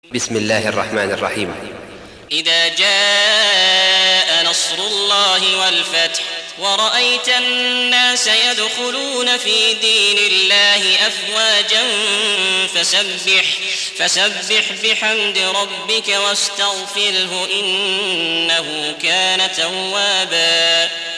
بسم الله الرحمن الرحيم. إذا جاء نصر الله والفتح ورأيت الناس يدخلون في دين الله أفواجا فسبح بحمد ربك واستغفره إنه كان توابا.